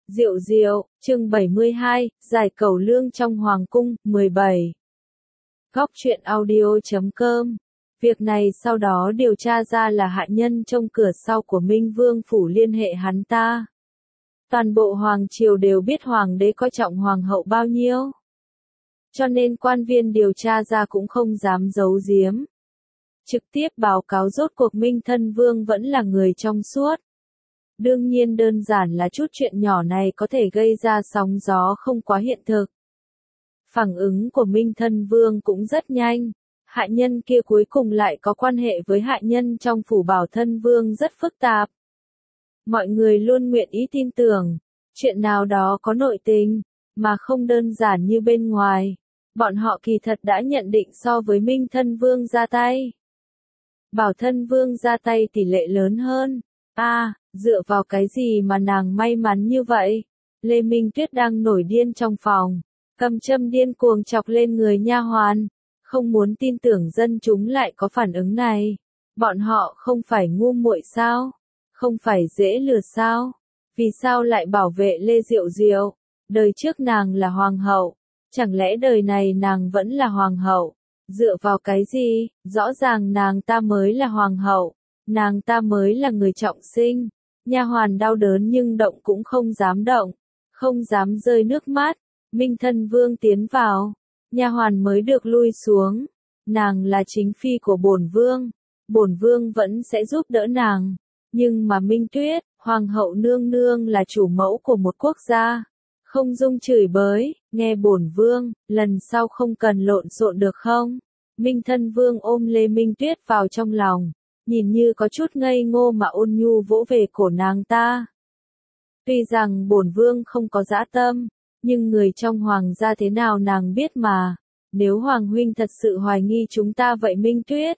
Diệu diệu, chương 72, giải cẩu lương trong hoàng cung, 17. Góc truyện audio.com. Việc này sau đó điều tra ra là hạ nhân trong cửa sau của Minh Vương phủ liên hệ hắn ta. Toàn bộ hoàng triều đều biết hoàng đế coi trọng hoàng hậu bao nhiêu. Cho nên quan viên điều tra ra cũng không dám giấu giếm. Trực tiếp báo cáo rốt cuộc Minh Thân Vương vẫn là người trong suốt. Đương nhiên đơn giản là chút chuyện nhỏ này có thể gây ra sóng gió không quá hiện thực. Phản ứng của Minh Thân Vương cũng rất nhanh. Hạ nhân kia cuối cùng lại có quan hệ với hạ nhân trong phủ Bảo Thân Vương rất phức tạp. Mọi người luôn nguyện ý tin tưởng, chuyện nào đó có nội tình, mà không đơn giản như bên ngoài. Bọn họ kỳ thật đã nhận định so với Minh Thân Vương ra tay. Bảo Thân Vương ra tay tỷ lệ lớn hơn. Dựa vào cái gì mà nàng may mắn như vậy? Lê Minh Tuyết đang nổi điên trong phòng, cầm châm điên cuồng chọc lên người nha hoàn, không muốn tin tưởng dân chúng lại có phản ứng này. Bọn họ không phải ngu muội sao? Không phải dễ lừa sao? Vì sao lại bảo vệ Lê Diệu Diệu? Đời trước nàng là hoàng hậu, chẳng lẽ đời này nàng vẫn là hoàng hậu? Dựa vào cái gì? Rõ ràng nàng ta mới là hoàng hậu, nàng ta mới là người trọng sinh. Nha hoàn đau đớn nhưng động cũng không dám động, không dám rơi nước mắt. Minh Thân Vương tiến vào, nha hoàn mới được lui xuống. Nàng là chính phi của bổn vương vẫn sẽ giúp đỡ nàng. Nhưng mà Minh Tuyết, hoàng hậu nương nương là chủ mẫu của một quốc gia, không dung chửi bới. Nghe bổn vương, lần sau không cần lộn xộn được không? Minh Thân Vương ôm Lê Minh Tuyết vào trong lòng, nhìn như có chút ngây ngô mà ôn nhu vỗ về cổ nàng ta. Tuy rằng bổn vương không có dã tâm, nhưng người trong hoàng gia thế nào nàng biết mà. Nếu hoàng huynh thật sự hoài nghi chúng ta vậy Minh Tuyết,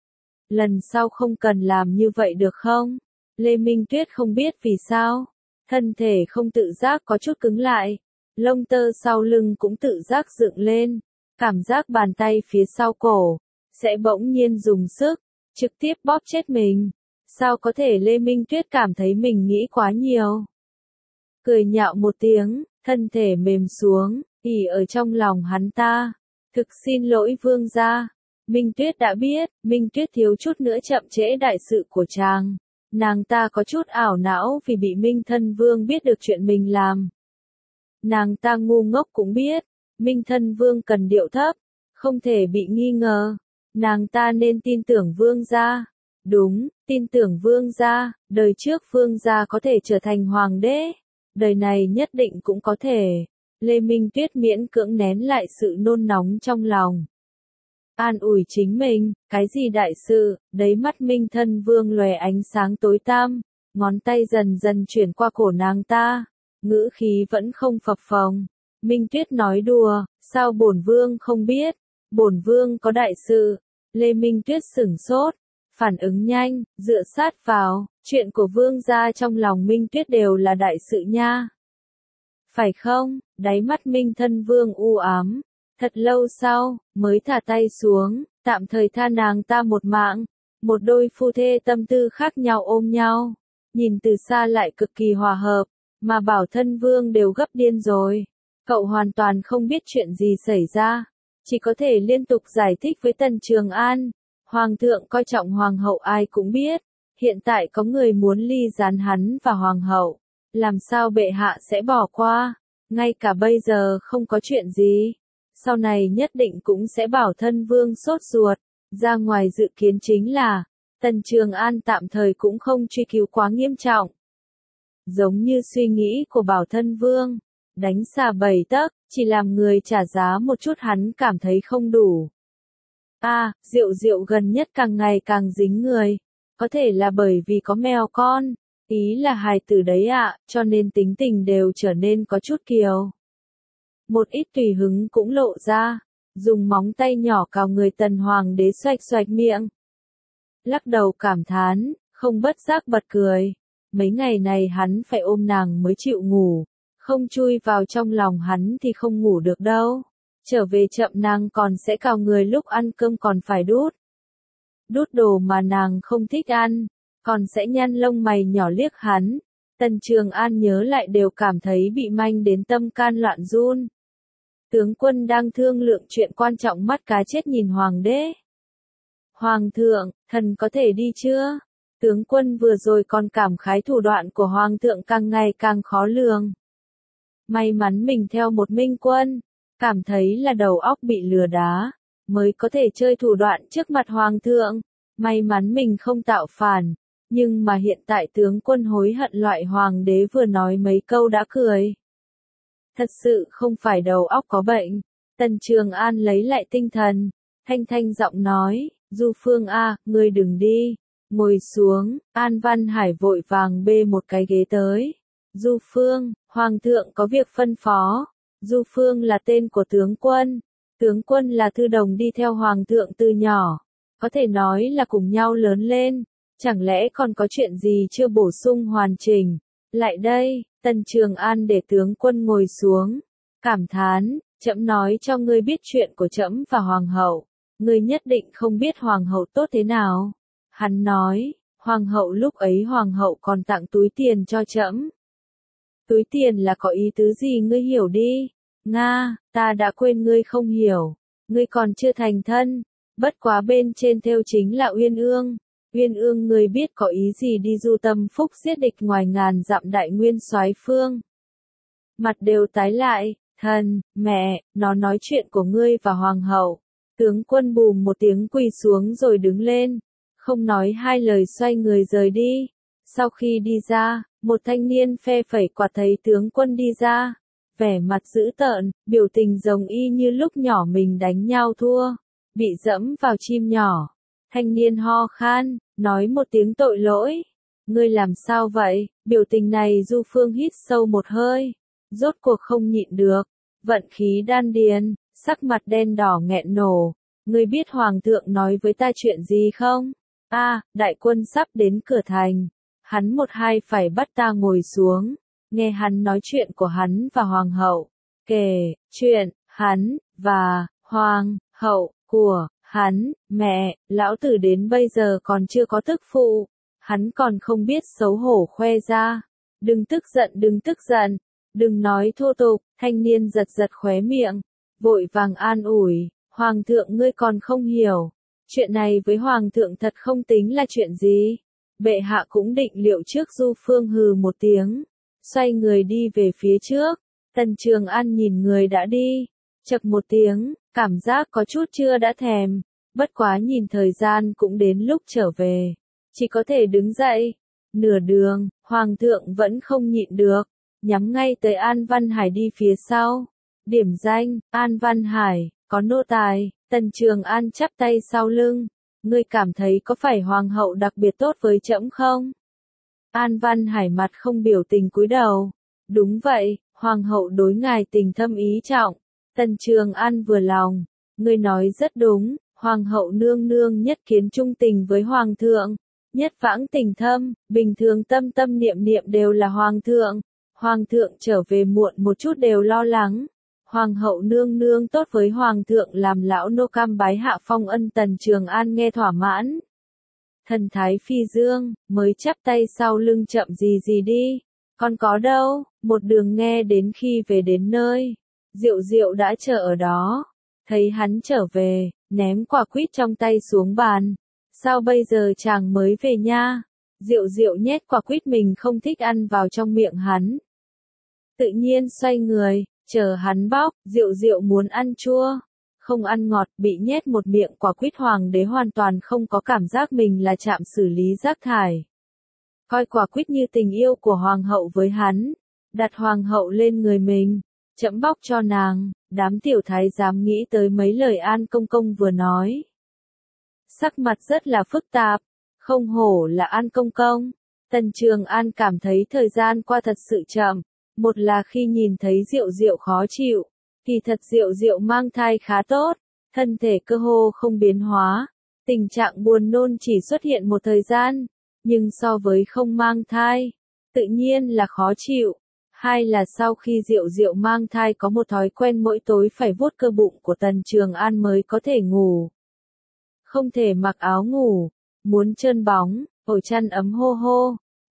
lần sau không cần làm như vậy được không? Lê Minh Tuyết không biết vì sao, thân thể không tự giác có chút cứng lại, lông tơ sau lưng cũng tự giác dựng lên, cảm giác bàn tay phía sau cổ sẽ bỗng nhiên dùng sức trực tiếp bóp chết mình. Sao có thể? Lê Minh Tuyết cảm thấy mình nghĩ quá nhiều. Cười nhạo một tiếng, thân thể mềm xuống, ỉ ở trong lòng hắn ta. Thực xin lỗi vương gia. Minh Tuyết đã biết, Minh Tuyết thiếu chút nữa chậm trễ đại sự của chàng. Nàng ta có chút ảo não vì bị Minh Thân Vương biết được chuyện mình làm. Nàng ta ngu ngốc cũng biết, Minh Thân Vương cần điệu thấp, không thể bị nghi ngờ. Nàng ta nên tin tưởng vương gia. Đúng, tin tưởng vương gia. Đời trước vương gia có thể trở thành hoàng đế, đời này nhất định cũng có thể. Lê Minh Tuyết miễn cưỡng nén lại sự nôn nóng trong lòng, an ủi chính mình. Cái gì đại sự? Đấy mắt Minh Thân Vương lòe ánh sáng tối tăm, ngón tay dần dần chuyển qua cổ nàng ta, ngữ khí vẫn không phập phồng. Minh Tuyết nói đùa, sao bổn vương không biết? Bổn vương có đại sự. Lê Minh Tuyết sửng sốt, phản ứng nhanh, dựa sát vào, chuyện của vương gia trong lòng Minh Tuyết đều là đại sự nha. Phải không? Đáy mắt Minh Thân Vương u ám, thật lâu sau, mới thả tay xuống, tạm thời tha nàng ta một mạng. Một đôi phu thê tâm tư khác nhau ôm nhau, nhìn từ xa lại cực kỳ hòa hợp, mà Bảo Thân Vương đều gấp điên rồi. Cậu hoàn toàn không biết chuyện gì xảy ra, chỉ có thể liên tục giải thích với Tần Trường An. Hoàng thượng coi trọng hoàng hậu ai cũng biết, hiện tại có người muốn ly gián hắn và hoàng hậu, làm sao bệ hạ sẽ bỏ qua? Ngay cả bây giờ không có chuyện gì, sau này nhất định cũng sẽ. Bảo Thân Vương sốt ruột. Ra ngoài dự kiến chính là, Tần Trường An tạm thời cũng không truy cứu quá nghiêm trọng. Giống như suy nghĩ của Bảo Thân Vương, đánh xà 7 tấc, chỉ làm người trả giá một chút hắn cảm thấy không đủ. Diệu Diệu gần nhất càng ngày càng dính người, có thể là bởi vì có mèo con, ý là hài tử đấy ạ, cho nên tính tình đều trở nên có chút kiều. Một ít tùy hứng cũng lộ ra, dùng móng tay nhỏ cào người Tần Hoàng đế xoạch xoạch miệng. Lắc đầu cảm thán, không bất giác bật cười. Mấy ngày này hắn phải ôm nàng mới chịu ngủ, không chui vào trong lòng hắn thì không ngủ được đâu. Trở về chậm nàng còn sẽ cào người, lúc ăn cơm còn phải đút. Đút đồ mà nàng không thích ăn, còn sẽ nhăn lông mày nhỏ liếc hắn. Tần Trường An nhớ lại đều cảm thấy bị manh đến tâm can loạn run. Tướng quân đang thương lượng chuyện quan trọng, mắt cá chết nhìn hoàng đế. Hoàng thượng, thần có thể đi chưa? Tướng quân vừa rồi còn cảm khái thủ đoạn của hoàng thượng càng ngày càng khó lường. May mắn mình theo một minh quân, cảm thấy là đầu óc bị lừa đá, mới có thể chơi thủ đoạn trước mặt hoàng thượng. May mắn mình không tạo phản, nhưng mà hiện tại tướng quân hối hận loại hoàng đế vừa nói mấy câu đã cười. Thật sự không phải đầu óc có bệnh. Tần Trường An lấy lại tinh thần, thanh thanh giọng nói, Du Phương a, ngươi đừng đi, ngồi xuống. An Văn Hải vội vàng bê một cái ghế tới. Du Phương, hoàng thượng có việc phân phó. Du Phương là tên của tướng quân là thư đồng đi theo hoàng thượng từ nhỏ, có thể nói là cùng nhau lớn lên, chẳng lẽ còn có chuyện gì chưa bổ sung hoàn chỉnh. Lại đây, Tần Trường An để tướng quân ngồi xuống, cảm thán, trẫm nói cho ngươi biết chuyện của trẫm và hoàng hậu, ngươi nhất định không biết hoàng hậu tốt thế nào. Hắn nói, hoàng hậu lúc ấy hoàng hậu còn tặng túi tiền cho trẫm. Túi tiền là có ý tứ gì ngươi hiểu đi. Nga, ta đã quên ngươi không hiểu, ngươi còn chưa thành thân, bất quá bên trên thêu chính là Uyên Ương. Uyên Ương ngươi biết có ý gì đi du tâm phúc giết địch ngoài ngàn dặm đại nguyên soái phương. Mặt đều tái lại, thần, mẹ, nó nói chuyện của ngươi và hoàng hậu. Tướng quân bùm một tiếng quỳ xuống rồi đứng lên, không nói hai lời xoay người rời đi. Sau khi đi ra, một thanh niên phe phẩy quạt thấy tướng quân đi ra, vẻ mặt dữ tợn, biểu tình giống y như lúc nhỏ mình đánh nhau thua, bị dẫm vào chim nhỏ. Thanh niên ho khan, nói một tiếng tội lỗi. Ngươi làm sao vậy? Biểu tình này Du Phương hít sâu một hơi, rốt cuộc không nhịn được, vận khí đan điền, sắc mặt đen đỏ nghẹn nổ. Ngươi biết hoàng thượng nói với ta chuyện gì không? Đại quân sắp đến cửa thành. Hắn một hai phải bắt ta ngồi xuống, nghe hắn nói chuyện của hắn và hoàng hậu, kể chuyện hắn và hoàng hậu của hắn. Mẹ, lão tử đến bây giờ còn chưa có tức phụ, hắn còn không biết xấu hổ khoe ra. Đừng tức giận, đừng nói thô tục. Thanh niên giật giật khóe miệng, vội vàng an ủi, hoàng thượng ngươi còn không hiểu, chuyện này với hoàng thượng thật không tính là chuyện gì. Bệ hạ cũng định liệu trước. Du Phương hừ một tiếng, xoay người đi về phía trước. Tần Trường An nhìn người đã đi, chậc một tiếng, cảm giác có chút chưa đã thèm, bất quá nhìn thời gian cũng đến lúc trở về, chỉ có thể đứng dậy. Nửa đường, hoàng thượng vẫn không nhịn được, nhắm ngay tới An Văn Hải đi phía sau. Điểm danh, An Văn Hải, có nô tài. Tần Trường An chắp tay sau lưng. Ngươi cảm thấy có phải hoàng hậu đặc biệt tốt với trẫm không? An Văn Hải mặt không biểu tình cúi đầu. Đúng vậy, hoàng hậu đối ngài tình thâm ý trọng. Tần Trường An vừa lòng. Ngươi nói rất đúng, hoàng hậu nương nương nhất kiến trung tình với hoàng thượng, nhất vãng tình thâm, bình thường tâm tâm niệm niệm đều là hoàng thượng. Hoàng thượng trở về muộn một chút đều lo lắng. Hoàng hậu nương nương tốt với hoàng thượng làm lão nô cam bái hạ phong ân. Tần Trường An nghe thỏa mãn, thần thái phi dương, mới chắp tay sau lưng chậm gì đi. Còn có đâu? Một đường nghe đến khi về đến nơi, Diệu Diệu đã chờ ở đó, thấy hắn trở về, ném quả quýt trong tay xuống bàn. Sao bây giờ chàng mới về nha? Diệu Diệu nhét quả quýt mình không thích ăn vào trong miệng hắn. Tự nhiên xoay người, chờ hắn bóc. Diệu Diệu muốn ăn chua, không ăn ngọt, bị nhét một miệng quả quýt. Hoàng đế hoàn toàn không có cảm giác mình là trạm xử lý rác thải, coi quả quýt như tình yêu của hoàng hậu với hắn, đặt hoàng hậu lên người mình, chẫm bóc cho nàng. Đám tiểu thái giám nghĩ tới mấy lời An công công vừa nói, sắc mặt rất là phức tạp, không hổ là An công công. Tần Trường An cảm thấy thời gian qua thật sự chậm, một là khi nhìn thấy Diệu Diệu khó chịu, kỳ thật Diệu Diệu mang thai khá tốt, thân thể cơ hồ không biến hóa, tình trạng buồn nôn chỉ xuất hiện một thời gian, nhưng so với không mang thai, tự nhiên là khó chịu. Hai là sau khi Diệu Diệu mang thai có một thói quen mỗi tối phải vuốt cơ bụng của Tần Trường An mới có thể ngủ. Không thể mặc áo ngủ, muốn trơn bóng, ổ chăn ấm hô hô.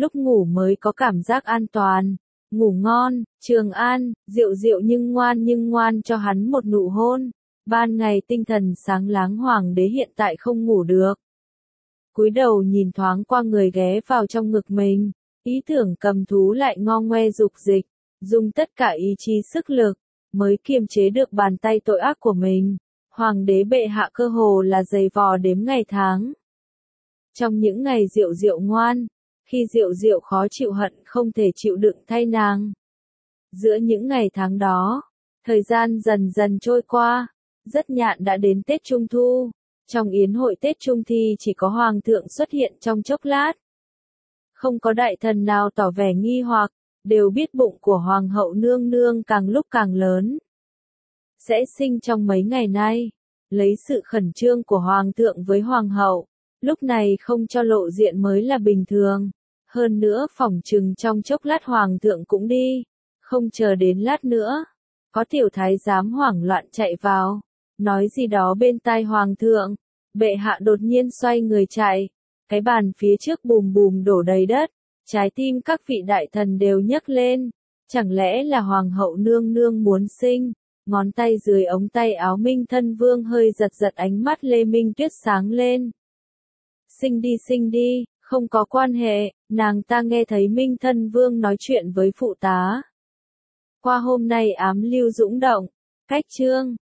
lúc ngủ mới có cảm giác an toàn. Ngủ ngon, Trường An, Diệu Diệu nhưng ngoan cho hắn một nụ hôn. Ban ngày tinh thần sáng láng hoàng đế hiện tại không ngủ được. Cúi đầu nhìn thoáng qua người ghé vào trong ngực mình, ý tưởng cầm thú lại ngo ngoe dục dịch, dùng tất cả ý chí sức lực, mới kiềm chế được bàn tay tội ác của mình. Hoàng đế bệ hạ cơ hồ là giày vò đếm ngày tháng. Trong những ngày Diệu Diệu ngoan, khi Diệu Diệu khó chịu hận không thể chịu đựng thay nàng. Giữa những ngày tháng đó, thời gian dần dần trôi qua, rất nhạn đã đến Tết Trung Thu. Trong yến hội Tết Trung Thi chỉ có Hoàng thượng xuất hiện trong chốc lát. Không có đại thần nào tỏ vẻ nghi hoặc, đều biết bụng của Hoàng hậu nương nương càng lúc càng lớn. Sẽ sinh trong mấy ngày nay, lấy sự khẩn trương của Hoàng thượng với Hoàng hậu, lúc này không cho lộ diện mới là bình thường. Hơn nữa phỏng chừng trong chốc lát Hoàng thượng cũng đi, không chờ đến lát nữa. Có tiểu thái giám hoảng loạn chạy vào, nói gì đó bên tai Hoàng thượng. Bệ hạ đột nhiên xoay người chạy, cái bàn phía trước bùm bùm đổ đầy đất, trái tim các vị đại thần đều nhấc lên. Chẳng lẽ là Hoàng hậu nương nương muốn sinh? Ngón tay dưới ống tay áo Minh Thân Vương hơi giật giật, ánh mắt Lê Minh Tuyết sáng lên. Sinh đi, không có quan hệ, nàng ta nghe thấy Minh Thân Vương nói chuyện với phụ tá. Qua hôm nay ám lưu dũng động, cách chương.